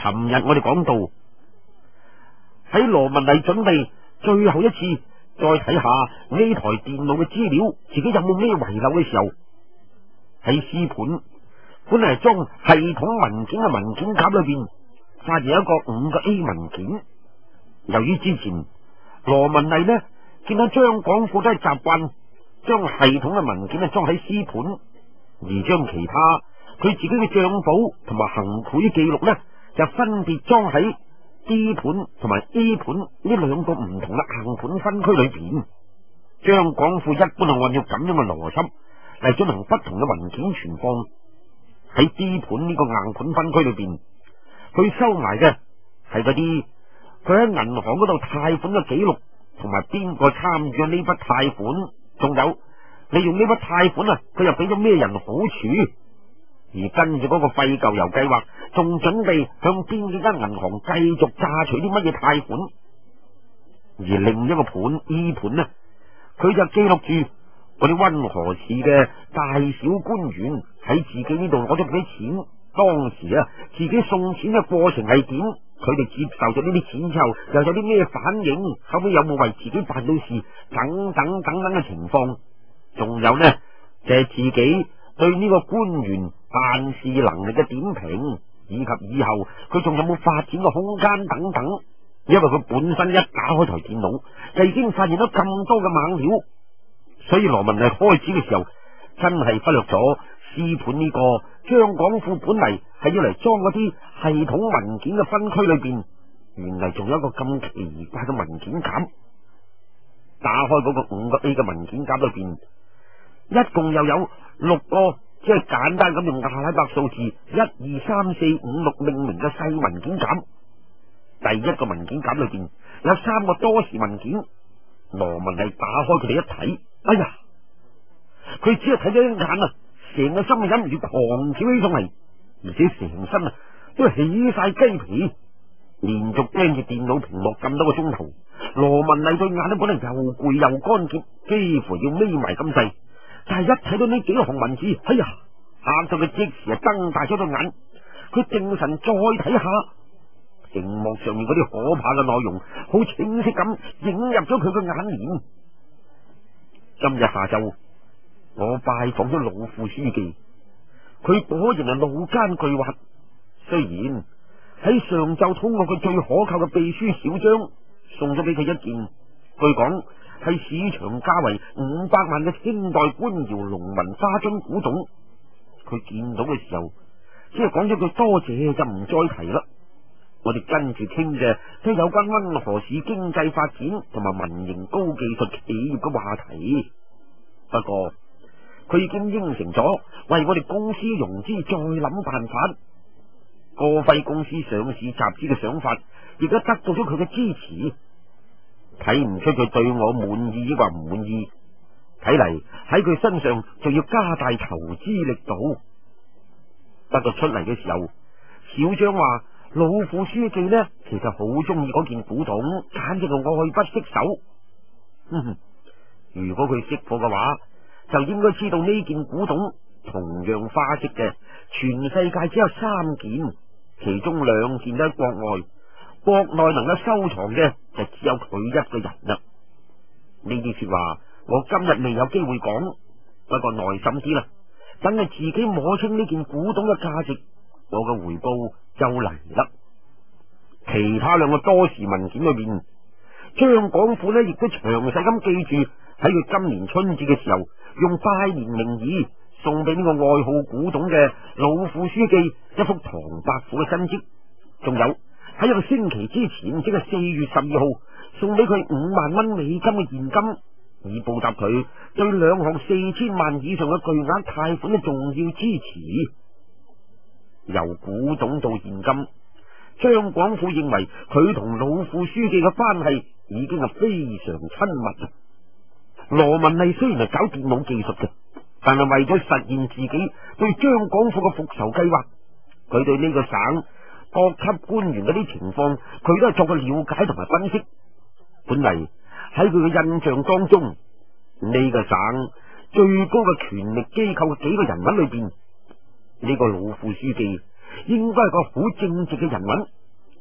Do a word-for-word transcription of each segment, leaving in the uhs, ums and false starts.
尋日我哋講到，喺羅文麗準備最後一次再睇下呢台電腦嘅資料，自己有冇咩遺漏嘅時候，喺 C 盤本嚟係裝系統文件嘅文件夾裏邊，發現一個五個 A 文件。由於之前羅文麗呢見到張廣富都係習慣將系統嘅文件呢裝喺 C 盤，而將其他佢自己嘅賬簿同埋行賄記錄呢就分別裝喺 D 盤同埋 A 盤呢兩個唔同嘅硬盤分區裏邊。張廣富一般係按照咁樣嘅邏輯嚟進行不同嘅文件存放。喺 D 盤呢個硬盤分區裏邊，佢收埋嘅係嗰啲佢喺銀行嗰度貸款嘅記錄，同埋邊個參與咗呢筆貸款，仲有利用呢筆貸款啊，佢又俾咗咩人好處，而跟住嗰個廢舊油計劃，仲準備向邊幾間銀行繼續榨取啲乜嘢貸款。而另一個盤 E 盤呢，佢就記錄住嗰啲溫和市嘅大小官員喺自己呢度攞咗幾多錢，當時啊自己送錢嘅過程係點，佢哋接受咗呢啲錢之後又有啲咩反應，後尾有冇為自己辦到事，等等等等嘅情況。仲有呢就係、是、自己對呢個官員辦事能力嘅點評，以及以後佢仲有冇發展嘅空間等等。因為佢本身一打開台電腦就已經發現咗咁多嘅猛料，所以羅文麗開始嘅時候真係忽略咗 C 盤呢個張廣富本嚟係要嚟裝嗰啲系統文件嘅分區裏邊，原嚟仲有一個咁奇怪嘅文件夾。打開嗰個五個 A 嘅文件夾裏邊，一共又有六個即係簡單咁用阿拉伯數字一二三四五六命名嘅細文件夾。第一個文件夾裏邊有三個多時文件，羅文麗打開佢哋一睇，哎呀，佢只係睇咗一眼啊，成個心忍唔住狂跳起上嚟，而且成身啊都起晒雞皮，連續盯住電腦屏幕咁多個鐘頭，羅文麗對眼都本嚟又攰又乾澀，幾乎要眯埋咁滯，但係一睇到呢幾行文字，哎呀，嚇到佢即時啊瞪大咗對眼，佢定神再睇下。熒幕上面嗰啲可怕嘅內容，好清晰咁映入咗佢嘅眼簾。今日下晝，我拜訪咗老副書記，佢果然係老奸巨猾。雖然喺上晝通過佢最可靠嘅秘書小張送咗俾佢一件，據講係市場價為五百萬嘅清代官窯農民花樽古董，佢見到嘅時候，只係講咗句多謝就唔再提啦。我哋跟住傾嘅都係有關溫和市經濟發展同埋民營高技術企業嘅話題。不過佢已經應承咗為我哋公司融資再諗辦法。歌輝公司上市集資嘅想法亦都得到咗佢嘅支持。睇唔出佢對我滿意抑或唔滿意，睇嚟喺佢身上就要加大投資力度。不過出嚟嘅時候，小張話老副書記呢，其實好中意嗰件古董，簡直係愛不釋手。嗯，如果佢識貨嘅話，就應該知道呢件古董同樣花式嘅，全世界只有三件，其中兩件都喺國外，國內能夠收藏嘅就只有佢一個人啦。呢啲說話我今日未有機會講，不過耐心啲啦，等係自己摸清呢件古董嘅價值，我嘅回報就嚟啦。其他兩個多時文件裏邊，張廣富呢亦都詳細咁記住喺佢今年春節嘅時候，用拜年名義送俾呢個愛好古董嘅老副書記一幅唐伯虎嘅真迹，仲有喺一個星期之前，即係四月十二號，送俾佢五萬蚊美金嘅現金，以報答佢對兩項四千萬以上嘅巨額貸款嘅重要支持。由古董到現金，張廣富認為佢同老副書記嘅關係已經係非常親密。羅文麗雖然係搞電腦技術嘅，但係為咗實現自己對張廣富嘅復仇計劃，佢對呢個省各級官員嗰啲情況，佢都係作過了解同埋分析。本嚟喺佢嘅印象當中，呢個省最高嘅權力機構嘅幾個人物裏邊，呢個老副書記應該係個好正直嘅人物，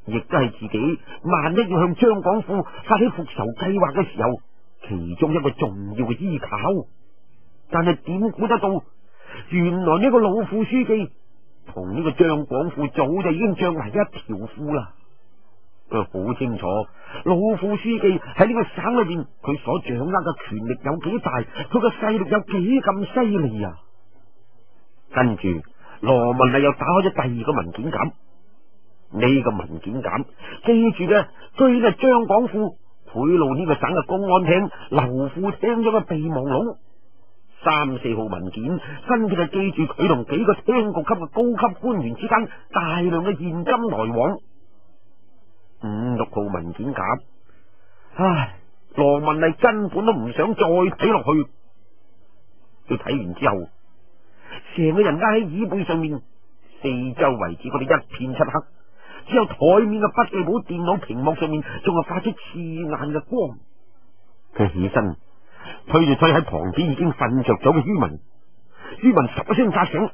亦都係自己萬一要向張廣富發起復仇計劃嘅時候，其中一個重要嘅依靠。但係點估得到，原來呢個老副書記同呢個張廣富早就已經漲埋一條褲啦。佢好清楚老副書記喺呢個省裏邊，佢所掌握嘅權力有幾大，佢個勢力有幾咁犀利啊！跟住羅文麗又打開咗第二個文件夾，呢個文件夾記住嘅居然係張廣富賄賂呢個省嘅公安廳、劉副廳長嘅備忘錄。三四號文件分別係記住佢同幾個廳局級嘅高級官員之間大量嘅現金來往。五六號文件夾，唉，羅文麗根本都唔想再睇落去。佢睇完之後，成個人挨喺椅背上面，四周圍只嗰啲一片漆黑，只有台面嘅筆記簿電腦屏幕上面仲係發出刺眼嘅光。佢起身推住推喺旁邊已經瞓着咗嘅于文，于文十一聲扎醒，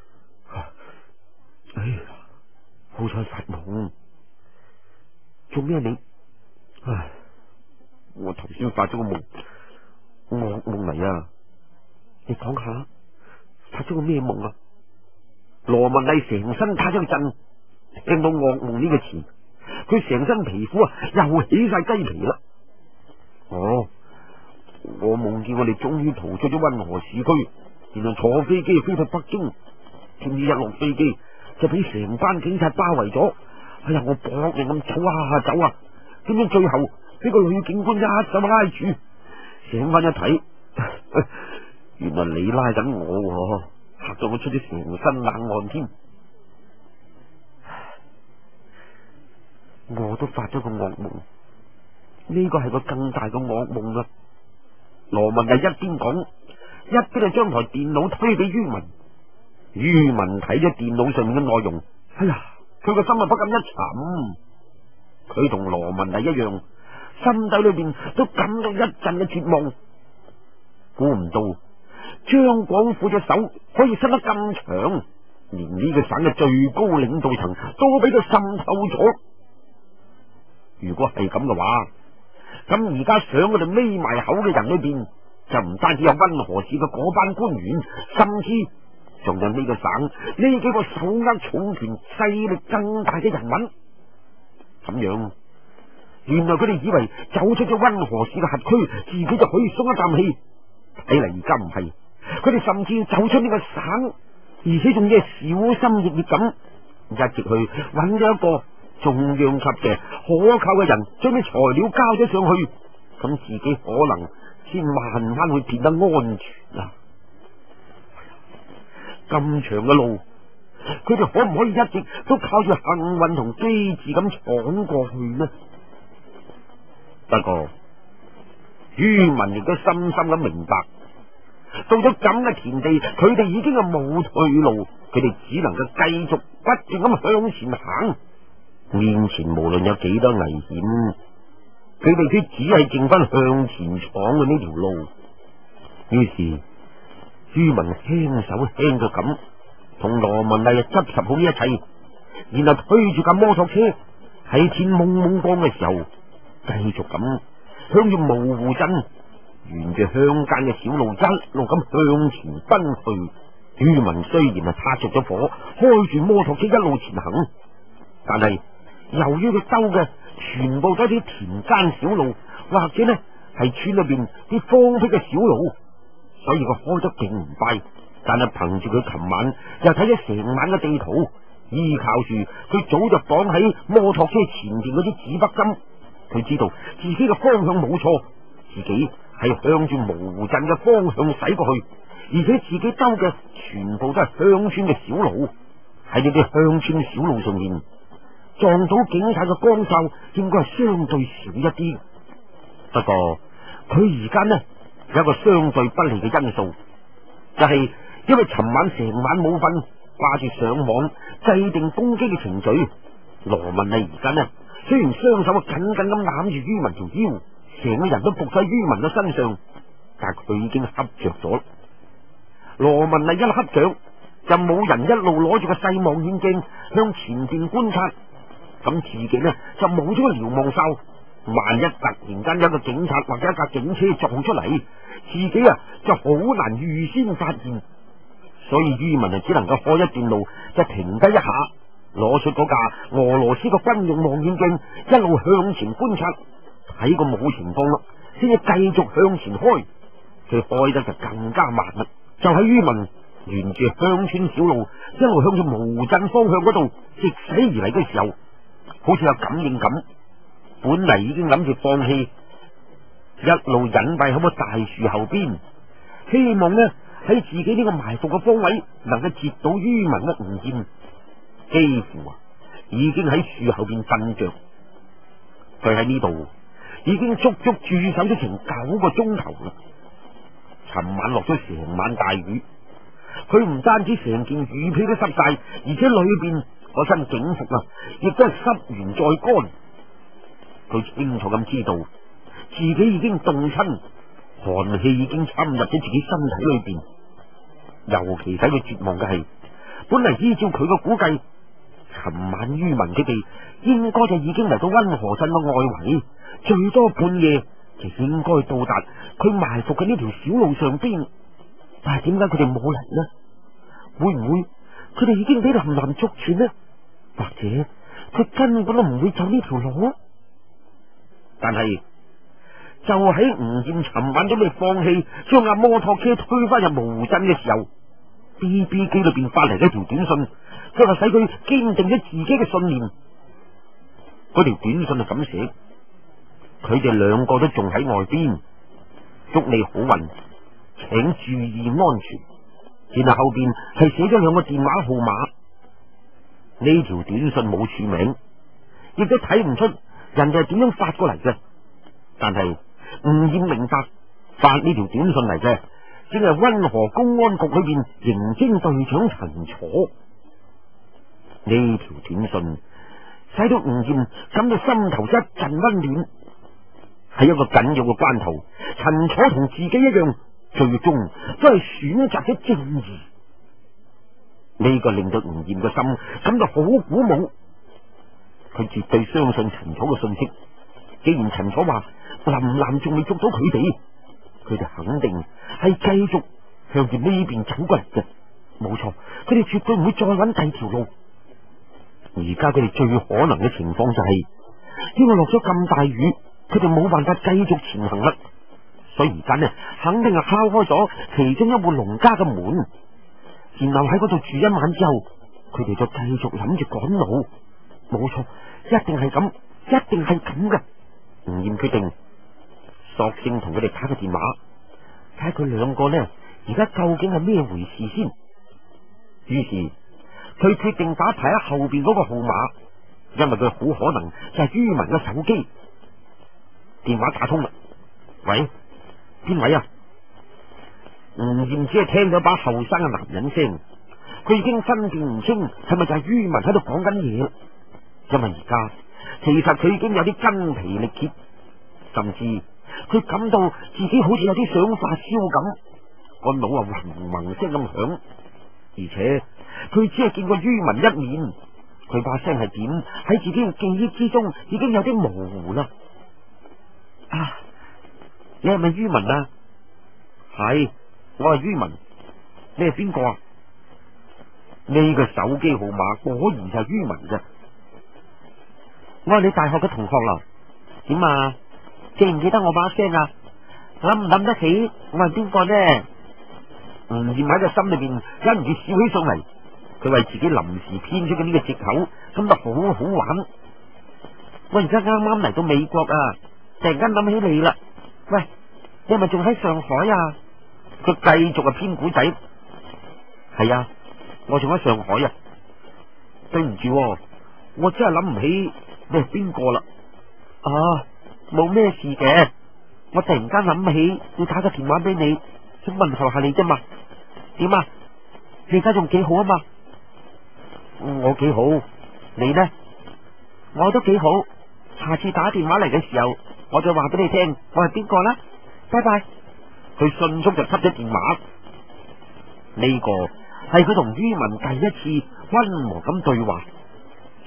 哎呀，好彩發夢。做咩你？唉，我頭先發咗個夢，噩夢嚟啊！你講下，發咗個咩夢啊？羅文麗成身打咗個震，聽到噩夢呢個詞，佢成身皮膚啊又起晒雞皮啦。哦，我夢見我哋終於逃出咗溫河市區，然後坐飛機飛到北京，點知一落飛機就俾成班警察包圍咗。哎呀，我搏命咁走啊走啊，點知最後俾個女警官一手拉住，醒翻一睇，原來你拉緊我，嚇到我出咗成身冷汗添。我都發咗個噩夢，呢個係個更大嘅噩夢啊！羅文就一邊講，一邊就將台電腦推俾于文。于文睇咗電腦上面嘅內容，哎呀！佢個心啊不禁一沉，佢同羅文麗一樣，心底裏邊都感到一陣嘅絕望。估唔到張廣富隻手可以伸得咁長，連呢個省嘅最高領導層都俾佢滲透咗。如果係咁嘅話，咁而家想佢哋眯埋口嘅人裏邊，就唔單止有溫河市嘅嗰班官員，甚至仲有呢個省呢幾個手握重權、勢力更大嘅人物。咁樣，原來佢哋以為走出咗溫河市嘅轄區，自己就可以鬆一啖氣。睇嚟而家唔係，佢哋甚至要走出呢個省，而且仲要係小心翼翼咁，一直去揾咗一個中央級嘅可靠嘅人，將啲材料交咗上去，咁自己可能先慢慢會變得安全啊！咁長嘅路，佢哋可唔可以一直都靠住幸運同機智咁闖過去呢？不過于文亦都深深咁明白，到咗咁嘅田地，佢哋已經係冇退路，佢哋只能夠繼續不斷咁向前行。面前無論有幾多危險，佢哋都只係剩翻向前闖嘅呢條路。於是于文輕手輕腳咁同羅文麗執拾好呢一切，然後推住架摩托車喺天蒙蒙光嘅時候，繼續咁向住蕪湖鎮沿住鄉間嘅小路一路咁向前奔去。于文雖然係擦着咗火，開住摩托車一路前行，但係由於佢兜嘅全部都係啲田間小路，或者呢係村裏邊啲荒僻嘅小路，所以佢開得勁唔快。但係憑住佢琴晚又睇咗成晚嘅地圖，依靠住佢早就綁喺摩托車前邊嗰啲指北針，佢知道自己嘅方向冇錯，自己係向住蕪湖鎮嘅方向駛過去，而且自己兜嘅全部都係鄉村嘅小路。喺呢啲鄉村小路上面撞到警察嘅光照，應該係相對少一啲。不過佢而家呢有一個相對不利嘅因素，就係、是、因為尋晚成晚冇瞓，掛住上網制定攻擊嘅程序。羅文麗而家呢雖然雙手緊緊咁攬住于文條腰，成個人都伏喺于文嘅身上，但係佢已經瞌着咗。羅文麗一瞌着，就冇人一路攞住個細望遠鏡向前邊觀察。 咁自己呢就冇咗個瞭望哨，萬一突然間有個警察或者一架警車撞出嚟，自己啊就好難預先發現。所以于文就只能夠開一段路，就停低一下，攞出嗰架俄羅斯嘅軍用望遠鏡，一路向前觀察，睇個冇情況啦，先至繼續向前開。佢開得就更加慢啦。就喺于文沿住鄉村小路一路向住無鎮方向嗰度直駛而嚟嘅時候，好似有感應咁，本嚟已經諗住放棄，一路隱蔽喺個大樹後邊，希望呢喺自己呢個埋伏嘅方位能夠截到于文嘅吳艷，幾乎啊已經喺樹後邊瞓着。佢喺呢度已經足足駐守咗成九個鐘頭啦。尋晚落咗成晚大雨，佢唔單止成件雨披都濕晒，而且裏邊嗰身警服啊，亦都係濕完再乾。佢清楚咁知道自己已經凍親，寒氣已經侵入咗自己身體裏邊。尤其使佢絕望嘅係，本嚟依照佢嘅估計，尋晚于文佢哋應該就已經嚟到溫河鎮嘅外圍，最多半夜就應該到達佢埋伏嘅呢條小路上邊。但係點解佢哋冇嚟呢？會唔會佢哋已經俾林林捉住呢？或者佢根本都唔會走呢條路？但係就喺吳艷尋晚準備放棄，將架摩托車推返入無鎮嘅時候，B B 機裏邊發嚟一條短信，佢話使佢堅定咗自己嘅信念。嗰條短信係咁寫：佢哋兩個都仲喺外邊，祝你好運，請注意安全。然後後邊係寫咗兩個電話號碼。呢條短信冇署名，亦都睇唔出人哋係點樣發過嚟嘅。但係吳艷明白，發呢條短信嚟嘅正係溫河公安局裏邊刑偵隊長陳楚。呢條短信使到吳艷感到心頭一陣溫暖。喺一個緊要嘅關頭，陳楚同自己一樣，最終都係選擇咗正義。呢個令到吳艷嘅心感到好鼓舞。佢絕對相信陳楚嘅信息。既然陳楚話林林仲未捉到佢哋，佢哋肯定係繼續向住呢邊走過嚟嘅。冇錯，佢哋絕對唔會再揾第二條路。而家佢哋最可能嘅情況就係，因為落咗咁大雨，佢哋冇辦法繼續前行啦。所以而家呢，肯定係敲開咗其中一戶農家嘅門，然後喺嗰度住一晚之後，佢哋就繼續諗住趕路。冇錯，一定係咁，一定係咁嘅。吳艷決定索性同佢哋打個電話，睇下佢兩個呢而家究竟係咩回事先。於是佢決定打排喺後邊嗰個號碼，因為佢好可能就係于文嘅手機。電話打通啦，喂，邊位啊？吳艷只係聽到把後生嘅男人聲，佢已經分辨唔清係咪就係于文喺度講緊嘢。因為而家其實佢已經有啲筋疲力竭，甚至佢感到自己好似有啲想發燒咁，個腦啊嗡嗡聲咁響。而且佢只係見過于文一面，佢把聲係點喺自己嘅記憶之中已經有啲模糊啦。啊，你係咪于文啊？係，我係于文。你係邊個啊？呢個手機號碼果然就係于文嘅。我係你大學嘅同學啦。點啊？記唔記得我把聲啊？諗唔諗得起我係邊個呢？吳艷喺個心裏邊忍唔住笑起上嚟。佢為自己臨時編出嘅呢個藉口感到好好玩。我而家啱啱嚟到美國啊，突然間諗起你啦。喂，你係咪仲喺上海啊？佢繼續啊編古仔。係啊，我仲喺上海啊。對唔住，我真係諗唔起你係邊個啦。啊，冇咩事嘅，我突然間諗起要打個電話俾你，想問候下你啫嘛。點啊？你而家仲幾好啊嘛？我幾好，你呢？我都幾好。下次打電話嚟嘅時候，我就話俾你聽我係邊個啦。拜拜。佢迅速就扱咗電話。呢個係佢同于文第一次溫和咁對話。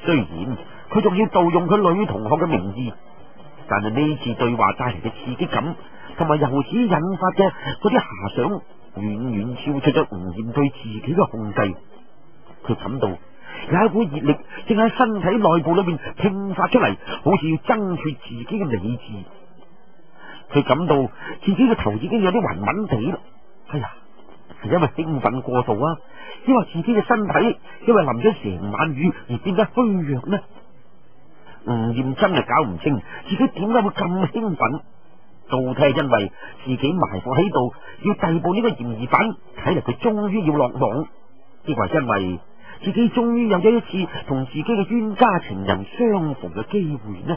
雖然佢仲要盜用佢女同學嘅名義，但係呢次對話帶嚟嘅刺激感，同埋由此引發嘅嗰啲遐想，遠遠超出咗吳艷對自己嘅控制。佢感到有一股熱力正喺身體內部裏面迸發出嚟，好似要掙脫自己嘅理智。佢感到自己嘅頭已經有啲暈暈地啦。哎呀，係因為興奮過度啊，抑或自己嘅身體因為淋咗成晚雨而變得虛弱呢？吳艷真係搞唔清自己點解會咁興奮，到底係因為自己埋伏喺度要逮捕呢個嫌疑犯，睇嚟佢終於要落網，抑或因為自己終於有咗一次同自己嘅冤家情人相逢嘅機會呢？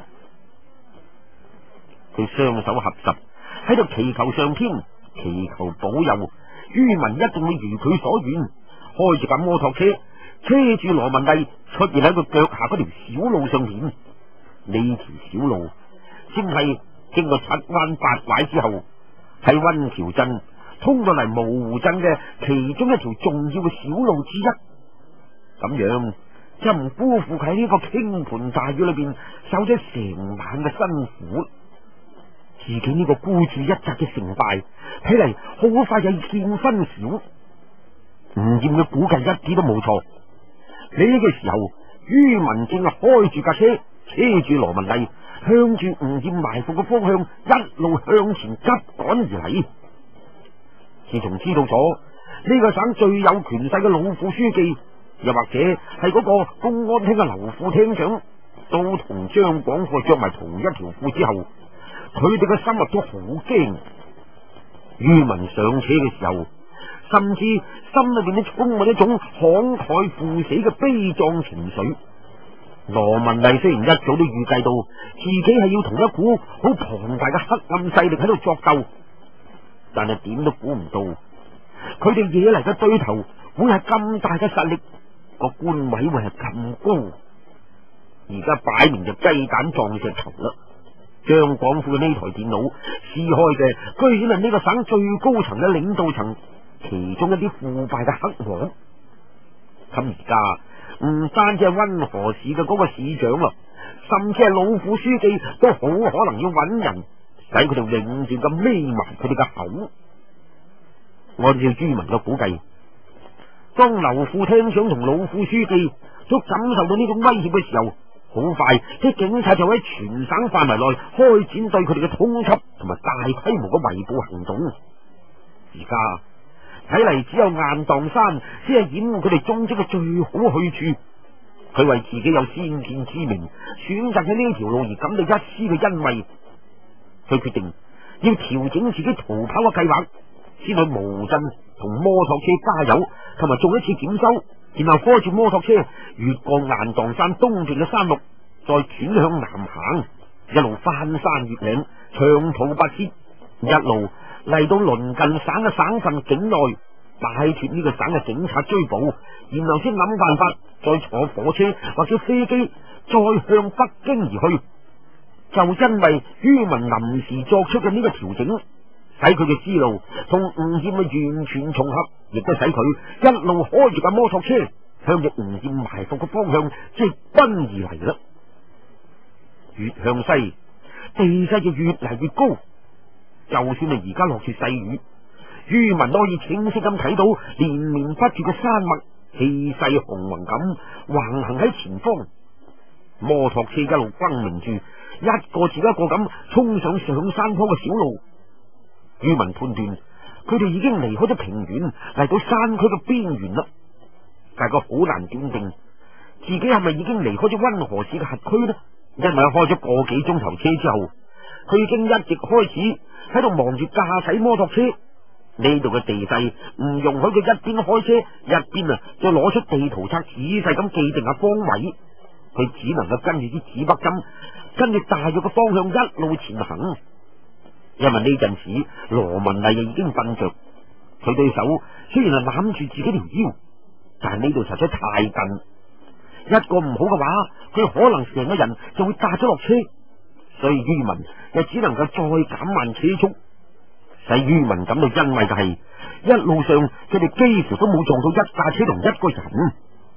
佢雙手合十喺度祈求上天，祈求保佑于文一定會如佢所願，開住架摩托車車住羅文麗出現喺佢腳下嗰條小路上面。呢條小路正係經過七彎八拐之後，喺溫橋鎮通到嚟蕪湖鎮嘅其中一條重要嘅小路之一。咁樣就唔辜負佢喺呢個傾盆大雨裏邊受咗成晚嘅辛苦。自己呢個孤注一擲嘅成敗，睇嚟好快就要見分曉。吳艷嘅估計一啲都冇錯。呢個時候，于文正係開住架車，車住羅文麗，向住吳艷埋伏嘅方向一路向前急趕而嚟。自從知道咗呢個省最有權勢嘅老副書記，又或者係嗰個公安廳嘅劉副廳長，都同張廣富着埋同一條褲之後，佢哋嘅心入都好驚。于文上車嘅時候，甚至心裏邊都充滿一種慷慨赴死嘅悲壯情緒。羅文麗雖然一早都預計到自己係要同一股好龐大嘅黑暗勢力喺度作鬥，但係點都估唔到佢哋惹嚟嘅對頭會係咁大嘅實力，個官位會係咁高。而家擺明就雞蛋撞石頭啦！張廣富嘅呢台電腦撕開嘅，居然係呢個省最高層嘅領導層其中一啲腐敗嘅黑網。咁而家唔單止係溫河市嘅嗰個市長啦，甚至係老副書記都好可能要揾人使佢哋永遠咁匿埋佢哋嘅口。按照于文嘅估計，當劉副廳長同老副書記都感受到呢種威脅嘅時候，好快啲警察就喺全省範圍內開展對佢哋嘅通緝同埋大規模嘅圍捕行動。而家睇嚟，只有雁蕩山先係掩護佢哋蹤跡嘅最好去處。佢為自己有先見之明，選擇喺呢條路而感到一絲嘅欣慰。佢決定要調整自己逃跑嘅計劃，先去蕪湖鎮同摩托車加油，同埋做一次檢修，然後開住摩托車越過雁蕩山東邊嘅山路，再轉向南行，一路翻山越嶺，長途跋涉，一路嚟到鄰近省嘅省份境內，擺脫呢個省嘅警察追捕，然後先諗辦法再坐火車或者飛機再向北京而去。就因為于文臨時作出嘅呢個調整，使佢嘅思路同吳艷嘅完全重合，亦都使佢一路開住架摩托車向住吳艷埋伏嘅方向直奔而嚟啦。越向西，地勢就越嚟越高。就算係而家落住細雨，于文都可以清晰咁睇到連綿不絕嘅山脈，氣勢雄宏咁橫行喺前方。摩托車一路轟鳴住，一個接一個咁衝上上山坡嘅小路。于文判斷佢哋已經離開咗平原，嚟到山區嘅邊緣啦。但係佢好難斷定自己係咪已經離開咗溫河市嘅轄區呢？因為開咗個幾鐘頭車之後，佢已經一直開始喺度忙住駕駛摩托車。呢度嘅地勢唔容許佢一邊開車一邊啊，再攞出地圖冊仔細咁記定下方位。佢只能夠跟住啲指北針，跟住大約嘅方向一路前行。因為呢陣時羅文麗已經瞓着，佢對手雖然係攬住自己條腰，但係呢度實在太近，一個唔好嘅話，佢可能成個人就會搭咗落車。所以于文又只能夠再減慢車速。使于文感到欣慰嘅係，一路上佢哋幾乎都冇撞到一架車同一個人。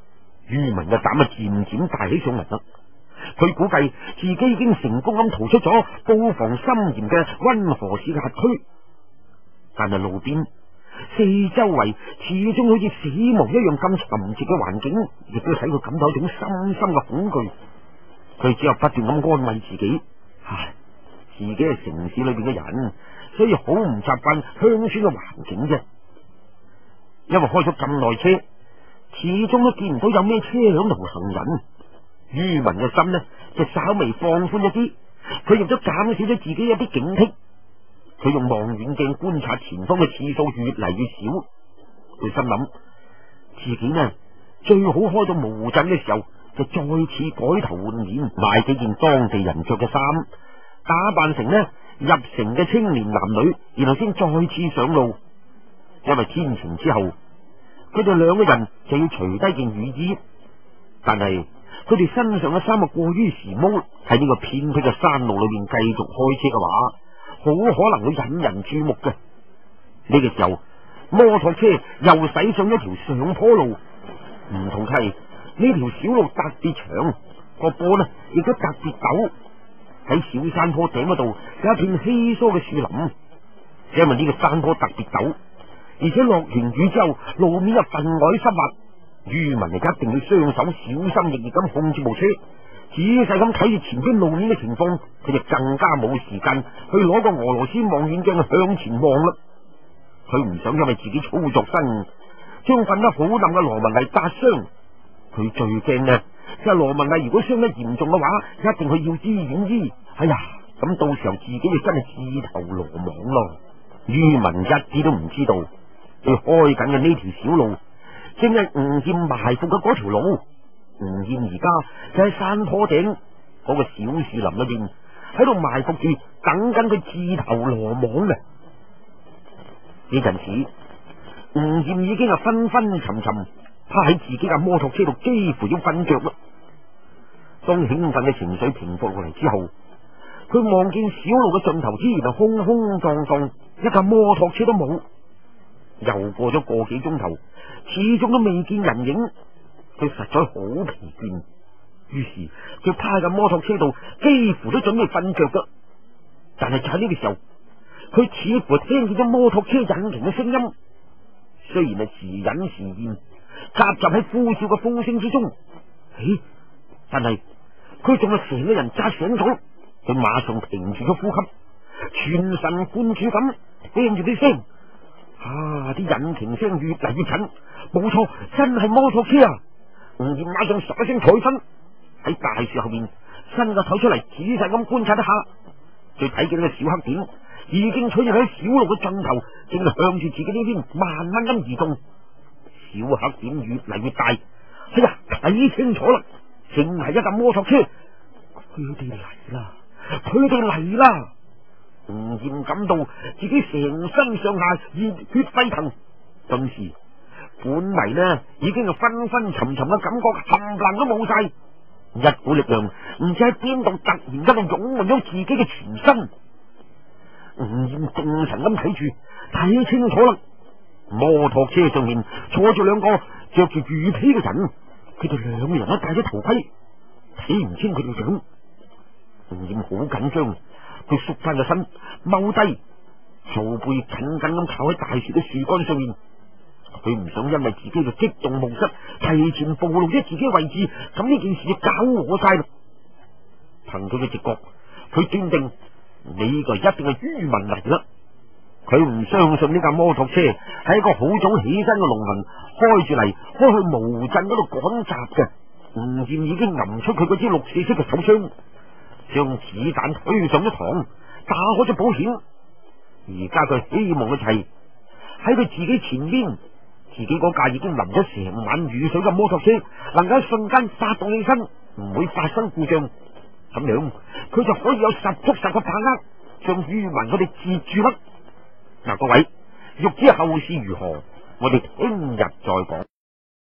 于文嘅膽啊漸漸大起上嚟啦。佢估計自己已經成功咁逃出咗布防森嚴嘅溫河市嘅轄區，但係路邊四周圍始終好似死亡一樣咁沉寂嘅環境，亦都使佢感到一種深深嘅恐懼。佢只有不斷咁安慰自己，唉，自己係城市裏邊嘅人，所以好唔習慣鄉村嘅環境啫。因為開咗咁耐車，始終都見唔到有咩車輛同行人。于文嘅心呢就稍微放寬一啲，佢亦都減少咗自己一啲警惕。佢用望遠鏡觀察前方嘅次數越嚟越少，佢心諗自己呢最好開到無陣嘅時候就再次改頭換面，買幾件當地人着嘅衫，打扮成呢入城嘅青年男女，然後先再次上路。因為天晴之後，佢哋兩個人就要除低件雨衣，但係佢哋身上嘅衫啊過於時髦，喺呢個偏僻嘅山路裏面繼續開車嘅話，好可能會引人注目嘅。呢個時候，摩托車又駛上一條上坡路，唔同係呢條小路特別長，個坡呢亦都特別陡。喺小山坡頂嗰度有一片稀疏嘅樹林，因為呢個山坡特別陡，而且落完雨之後路面又分外濕滑。于文一定要雙手小心翼翼咁控住部車，仔細咁睇住前邊路面嘅情況，佢就更加冇時間去攞個俄羅斯望遠鏡向前望啦。佢唔想因為自己操作失誤，將瞓得好冧嘅羅文麗砸傷。佢最驚呢，即係羅文麗如果傷得嚴重嘅話，一定去要醫院醫。哎呀，咁到時候自己就真係自投羅網咯。于文一啲都唔知道，佢開緊嘅呢條小路正係吳艷埋伏嘅嗰條路。吳艷而家就喺山坡頂嗰個小樹林裏邊喺度埋伏住，等緊佢自投羅網嘅。呢陣時，吳艷已經係昏昏沉沉趴喺自己嘅摩托車度，幾乎要瞓着啦。當興奮嘅情緒平復落嚟之後，佢望見小路嘅盡頭依然係空空蕩蕩，一架摩托車都冇。又過咗個幾鐘頭，始終都未見人影，佢實在好疲倦。於是佢趴喺架摩托車度，幾乎都準備瞓着噶。但係就喺呢個時候，佢似乎聽見咗摩托車引擎嘅聲音，雖然係時隱時現，夾雜喺呼嘯嘅風聲之中。咦？但係佢仲係成個人扎醒咗，佢馬上停住咗呼吸，全神貫注咁聽住啲聲。啊！啲引擎聲越嚟越近，冇錯，真係摩托車啊！吳艷馬上十一聲坐起身，喺大樹後面伸個頭出嚟，仔細咁觀察一下，佢睇見呢個小黑點已經出現喺小路嘅盡頭，正向住自己呢邊慢慢咁移動。小黑點越嚟越大，哎呀，睇清楚啦，淨係一架摩托車，佢哋嚟啦，佢哋嚟啦！吳艷感到自己成身上下熱血沸騰，頓時本嚟呢已經係昏昏沉沉嘅感覺冚唪唥都冇晒，一股力量唔知喺邊度突然間就湧滿咗自己嘅全身。吳艷定神咁睇住，睇清楚啦，摩托車上面坐住兩個着住雨披嘅人，佢哋兩個人都戴咗頭盔，睇唔清佢哋樣。吳艷好緊張，佢縮翻個身，踎低，做背緊緊咁靠喺大樹嘅樹幹上面。佢唔想因為自己嘅激動冒失，提前暴露咗自己嘅位置，咁呢件事就搞我晒啦。憑佢嘅直覺，佢斷定呢個一定係于文嚟啦。佢唔相信呢架摩托車係一個好早起身嘅農民開住嚟開去無鎮嗰度趕集嘅。吳艷已經揞出佢嗰支六四式嘅手槍，將子彈推上咗膛，打開咗保險。而家佢希望嘅就係喺佢自己前邊，自己嗰架已經淋咗成晚雨水嘅摩托車能夠瞬間發動起身，唔會發生故障，咁樣佢就可以有十足十嘅把握將于文佢哋截住啦。嗱，各位欲知後事如何，我哋聽日再講。